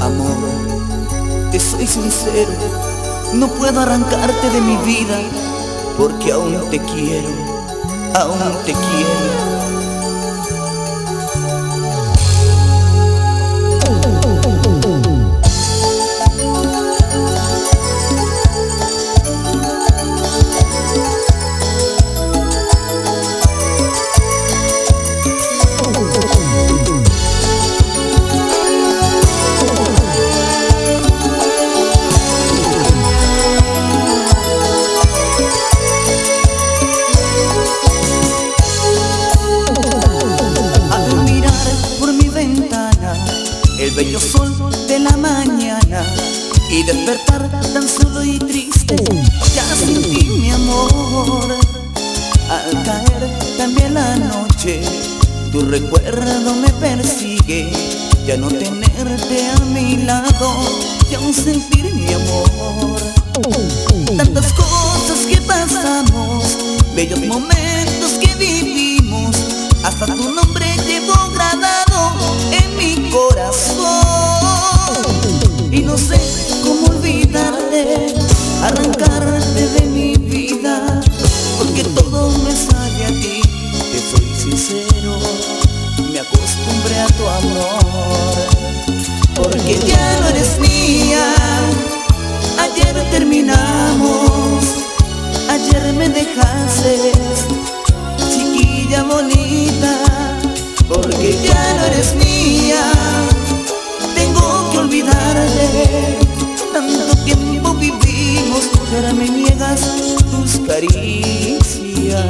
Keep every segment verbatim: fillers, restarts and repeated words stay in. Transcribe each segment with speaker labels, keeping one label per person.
Speaker 1: Amor, te soy sincero, no puedo arrancarte de mi vida, porque aún te quiero, aún te quiero. El bello sol de la mañana y despertar tan solo y triste, ya sin ti, mi amor. Al caer también la noche, tu recuerdo me persigue, ya no tenerte a mi lado, ya un sentir, mi amor. Tantas cosas que pasamos, bellos momentos que vivimos, hasta tu nombre llevo grabado en mi corazón. Y no sé cómo olvidarte, arrancarte de mi vida, porque todo me sabe a ti. Te soy sincero, me acostumbré a tu amor, porque ya no eres mía. Ayer terminamos, ayer me dejaste, chiquilla bonita, porque ya no eres mía. Tengo que olvidarte, tanto tiempo vivimos, y ahora me niegas tus caricias.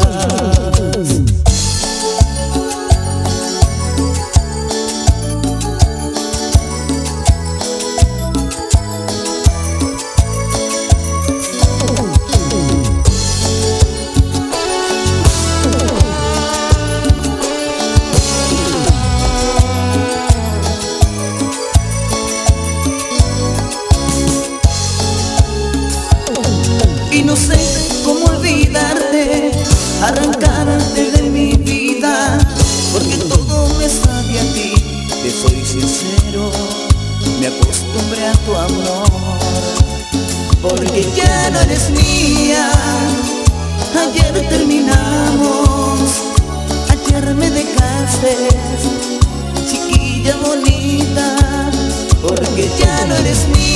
Speaker 1: Y no sé cómo olvidarte, arrancarte de mi vida, porque todo me sabe a ti. Te soy sincero, me acostumbré a tu amor, porque ya no eres mía. Ayer terminamos, ayer me dejaste, chiquilla bonita, porque ya no eres mía.